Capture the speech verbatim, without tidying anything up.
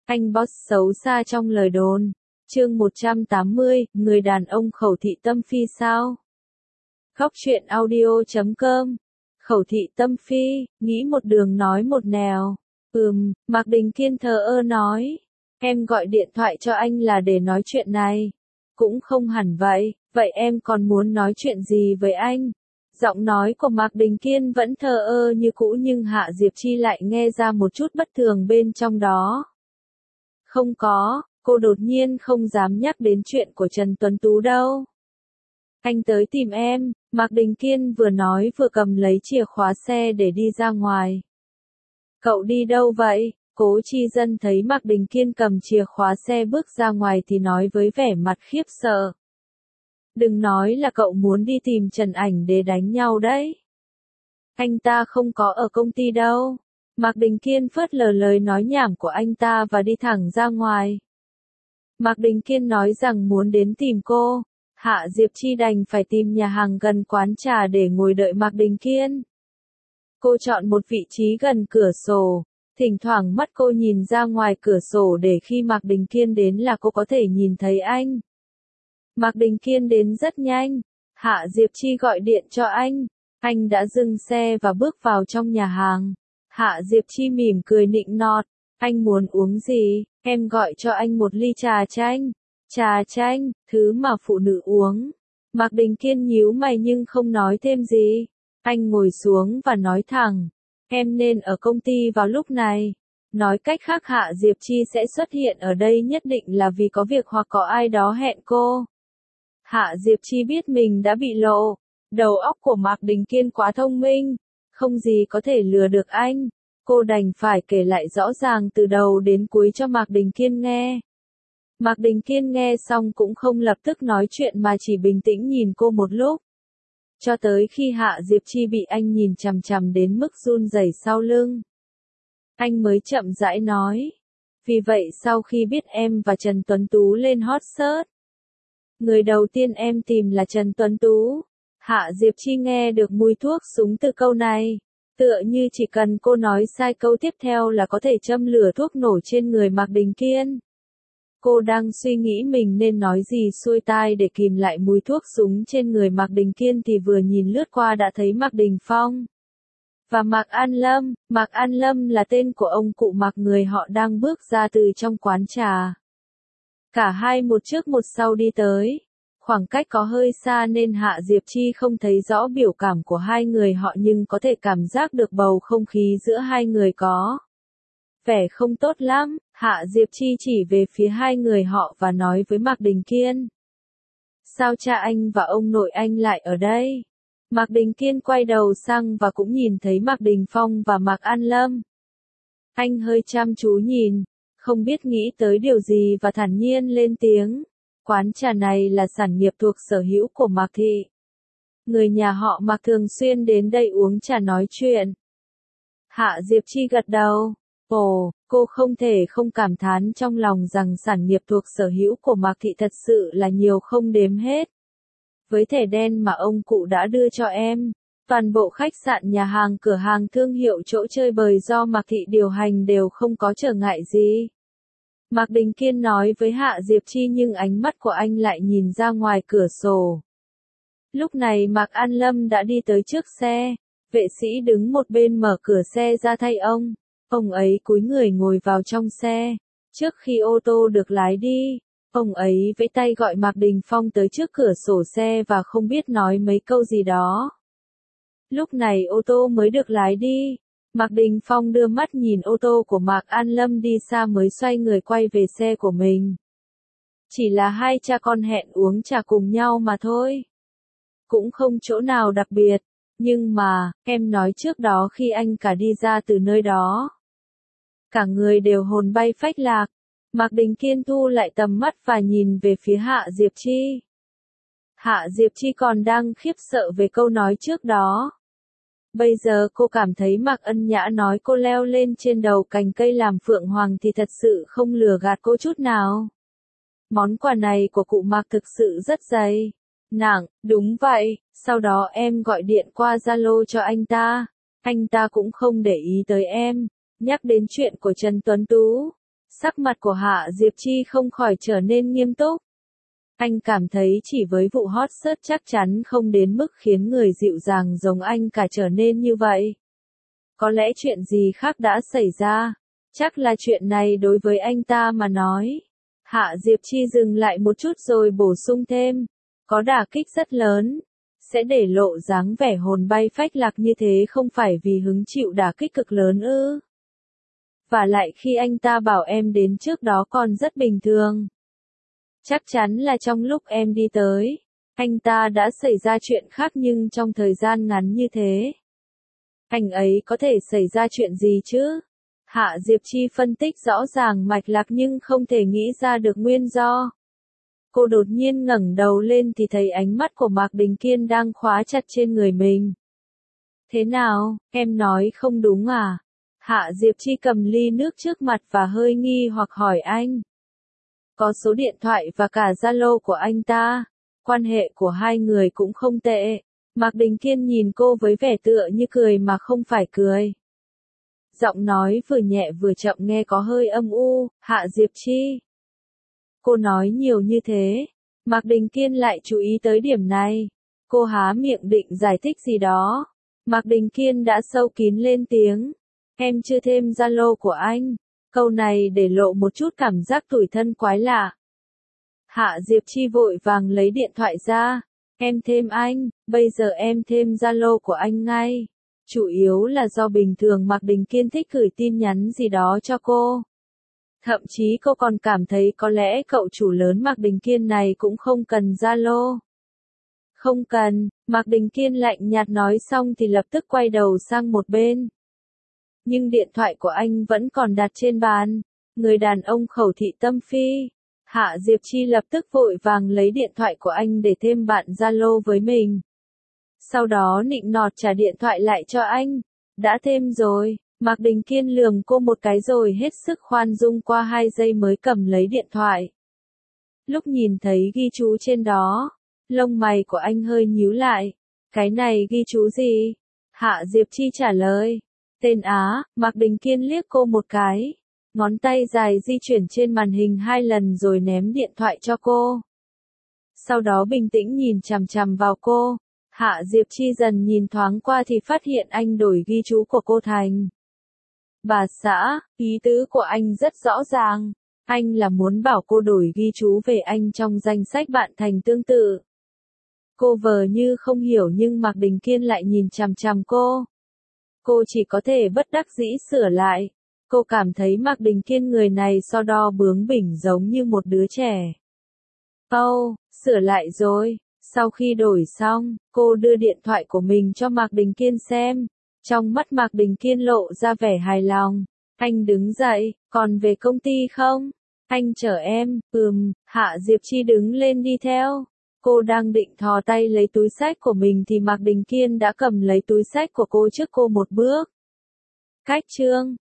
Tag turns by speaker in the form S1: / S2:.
S1: Anh boss xấu xa trong lời đồn. Chương một trăm tám mươi, người đàn ông khẩu thị tâm phi sao? Góc truyện audio chấm com. Khẩu thị tâm phi, nghĩ một đường nói một nẻo. Ừm, Mạc Đình Kiên thờ ơ nói. Em gọi điện thoại cho anh là để nói chuyện này. Cũng không hẳn vậy, vậy em còn muốn nói chuyện gì với anh? Giọng nói của Mạc Đình Kiên vẫn thờ ơ như cũ nhưng Hạ Diệp Chi lại nghe ra một chút bất thường bên trong đó. Không có, cô đột nhiên không dám nhắc đến chuyện của Trần Tuấn Tú đâu. Anh tới tìm em, Mạc Đình Kiên vừa nói vừa cầm lấy chìa khóa xe để đi ra ngoài. Cậu đi đâu vậy? Cố Chi Dân thấy Mạc Đình Kiên cầm chìa khóa xe bước ra ngoài thì nói với vẻ mặt khiếp sợ. Đừng nói là cậu muốn đi tìm Trần Ảnh để đánh nhau đấy. Anh ta không có ở công ty đâu. Mạc Đình Kiên phớt lờ lời nói nhảm của anh ta và đi thẳng ra ngoài. Mạc Đình Kiên nói rằng muốn đến tìm cô. Hạ Diệp Chi đành phải tìm nhà hàng gần quán trà để ngồi đợi Mạc Đình Kiên. Cô chọn một vị trí gần cửa sổ. Thỉnh thoảng mắt cô nhìn ra ngoài cửa sổ để khi Mạc Đình Kiên đến là cô có thể nhìn thấy anh. Mạc Đình Kiên đến rất nhanh. Hạ Diệp Chi gọi điện cho anh. Anh đã dừng xe và bước vào trong nhà hàng. Hạ Diệp Chi mỉm cười nịnh nọt. Anh muốn uống gì? Em gọi cho anh một ly trà chanh. Trà chanh, thứ mà phụ nữ uống. Mạc Đình Kiên nhíu mày nhưng không nói thêm gì. Anh ngồi xuống và nói thẳng. Em nên ở công ty vào lúc này. Nói cách khác Hạ Diệp Chi sẽ xuất hiện ở đây nhất định là vì có việc hoặc có ai đó hẹn cô. Hạ Diệp Chi biết mình đã bị lộ. Đầu óc của Mạc Đình Kiên quá thông minh. Không gì có thể lừa được anh. Cô đành phải kể lại rõ ràng từ đầu đến cuối cho Mạc Đình Kiên nghe. Mạc Đình Kiên nghe xong cũng không lập tức nói chuyện mà chỉ bình tĩnh nhìn cô một lúc. Cho tới khi Hạ Diệp Chi bị anh nhìn chằm chằm đến mức run rẩy sau lưng. Anh mới chậm rãi nói. Vì vậy sau khi biết em và Trần Tuấn Tú lên hot search, người đầu tiên em tìm là Trần Tuấn Tú. Hạ Diệp Chi nghe được mùi thuốc súng từ câu này. Tựa như chỉ cần cô nói sai câu tiếp theo là có thể châm lửa thuốc nổ trên người Mạc Đình Kiên. Cô đang suy nghĩ mình nên nói gì xuôi tai để kìm lại mùi thuốc súng trên người Mạc Đình Kiên thì vừa nhìn lướt qua đã thấy Mạc Đình Phong. Và Mạc An Lâm, Mạc An Lâm là tên của ông cụ Mạc người họ đang bước ra từ trong quán trà. Cả hai một trước một sau đi tới. Khoảng cách có hơi xa nên Hạ Diệp Chi không thấy rõ biểu cảm của hai người họ nhưng có thể cảm giác được bầu không khí giữa hai người có vẻ không tốt lắm. Hạ Diệp Chi chỉ về phía hai người họ và nói với Mạc Đình Kiên. Sao cha anh và ông nội anh lại ở đây? Mạc Đình Kiên quay đầu sang và cũng nhìn thấy Mạc Đình Phong và Mạc An Lâm. Anh hơi chăm chú nhìn, không biết nghĩ tới điều gì và thản nhiên lên tiếng. Quán trà này là sản nghiệp thuộc sở hữu của Mạc Thị. Người nhà họ Mạc thường xuyên đến đây uống trà nói chuyện. Hạ Diệp Chi gật đầu. Ồ, cô không thể không cảm thán trong lòng rằng sản nghiệp thuộc sở hữu của Mạc Thị thật sự là nhiều không đếm hết. Với thẻ đen mà ông cụ đã đưa cho em, toàn bộ khách sạn nhà hàng cửa hàng thương hiệu chỗ chơi bời do Mạc Thị điều hành đều không có trở ngại gì. Mạc Đình Kiên nói với Hạ Diệp Chi nhưng ánh mắt của anh lại nhìn ra ngoài cửa sổ. Lúc này Mạc An Lâm đã đi tới trước xe, vệ sĩ đứng một bên mở cửa xe ra thay ông. Ông ấy cúi người ngồi vào trong xe. Trước khi ô tô được lái đi, ông ấy vẫy tay gọi Mạc Đình Phong tới trước cửa sổ xe và không biết nói mấy câu gì đó. Lúc này ô tô mới được lái đi. Mạc Đình Phong đưa mắt nhìn ô tô của Mạc An Lâm đi xa mới xoay người quay về xe của mình. Chỉ là hai cha con hẹn uống trà cùng nhau mà thôi. Cũng không chỗ nào đặc biệt. Nhưng mà, em nói trước đó khi anh cả đi ra từ nơi đó. Cả người đều hồn bay phách lạc. Mạc Đình Kiên thu lại tầm mắt và nhìn về phía Hạ Diệp Chi. Hạ Diệp Chi còn đang khiếp sợ về câu nói trước đó. Bây giờ cô cảm thấy Mạc Ân Nhã nói cô leo lên trên đầu cành cây làm phượng hoàng thì thật sự không lừa gạt cô chút nào. Món quà này của cụ Mạc thực sự rất dày, nặng, đúng vậy, sau đó em gọi điện qua Zalo cho anh ta. Anh ta cũng không để ý tới em. Nhắc đến chuyện của Trần Tuấn Tú. Sắc mặt của Hạ Diệp Chi không khỏi trở nên nghiêm túc. Anh cảm thấy chỉ với vụ hot search chắc chắn không đến mức khiến người dịu dàng giống anh cả trở nên như vậy. Có lẽ chuyện gì khác đã xảy ra. Chắc là chuyện này đối với anh ta mà nói. Hạ Diệp Chi dừng lại một chút rồi bổ sung thêm. Có đả kích rất lớn. Sẽ để lộ dáng vẻ hồn bay phách lạc như thế không phải vì hứng chịu đả kích cực lớn ư. Và lại khi anh ta bảo em đến trước đó còn rất bình thường. Chắc chắn là trong lúc em đi tới, anh ta đã xảy ra chuyện khác nhưng trong thời gian ngắn như thế. Anh ấy có thể xảy ra chuyện gì chứ? Hạ Diệp Chi phân tích rõ ràng mạch lạc nhưng không thể nghĩ ra được nguyên do. Cô đột nhiên ngẩng đầu lên thì thấy ánh mắt của Mạc Đình Kiên đang khóa chặt trên người mình. Thế nào, em nói không đúng à? Hạ Diệp Chi cầm ly nước trước mặt và hơi nghi hoặc hỏi anh. Có số điện thoại và cả Zalo của anh ta. Quan hệ của hai người cũng không tệ. Mạc Đình Kiên nhìn cô với vẻ tựa như cười mà không phải cười. Giọng nói vừa nhẹ vừa chậm nghe có hơi âm u. Hạ Diệp Chi. Cô nói nhiều như thế. Mạc Đình Kiên lại chú ý tới điểm này. Cô há miệng định giải thích gì đó. Mạc Đình Kiên đã sâu kín lên tiếng. Em chưa thêm Zalo của anh. Câu này để lộ một chút cảm giác tủi thân quái lạ. Hạ Diệp Chi vội vàng lấy điện thoại ra. Em thêm anh, bây giờ em thêm Zalo của anh ngay. Chủ yếu là do bình thường Mạc Đình Kiên thích gửi tin nhắn gì đó cho cô. Thậm chí cô còn cảm thấy có lẽ cậu chủ lớn Mạc Đình Kiên này cũng không cần Zalo. Không cần, Mạc Đình Kiên lạnh nhạt nói xong thì lập tức quay đầu sang một bên. Nhưng điện thoại của anh vẫn còn đặt trên bàn. Người đàn ông khẩu thị tâm phi. Hạ Diệp Chi lập tức vội vàng lấy điện thoại của anh để thêm bạn Zalo với mình. Sau đó nịnh nọt trả điện thoại lại cho anh. Đã thêm rồi. Mạc Đình Kiên lườm cô một cái rồi hết sức khoan dung qua hai giây mới cầm lấy điện thoại. Lúc nhìn thấy ghi chú trên đó, lông mày của anh hơi nhíu lại. Cái này ghi chú gì? Hạ Diệp Chi trả lời. Tên Á. Mạc Đình Kiên liếc cô một cái. Ngón tay dài di chuyển trên màn hình hai lần rồi ném điện thoại cho cô. Sau đó bình tĩnh nhìn chằm chằm vào cô. Hạ Diệp Chi dần nhìn thoáng qua thì phát hiện anh đổi ghi chú của cô thành. Bà xã, ý tứ của anh rất rõ ràng. Anh là muốn bảo cô đổi ghi chú về anh trong danh sách bạn thành tương tự. Cô vờ như không hiểu nhưng Mạc Đình Kiên lại nhìn chằm chằm cô. Cô chỉ có thể bất đắc dĩ sửa lại. Cô cảm thấy Mạc Đình Kiên người này so đo bướng bỉnh giống như một đứa trẻ. Âu, oh, sửa lại rồi. Sau khi đổi xong, cô đưa điện thoại của mình cho Mạc Đình Kiên xem. Trong mắt Mạc Đình Kiên lộ ra vẻ hài lòng. Anh đứng dậy, còn về công ty không? Anh chở em, ừm, Hạ Diệp Chi đứng lên đi theo. Cô đang định thò tay lấy túi xách của mình thì Mạc Đình Kiên đã cầm lấy túi xách của cô trước cô một bước. Cách chương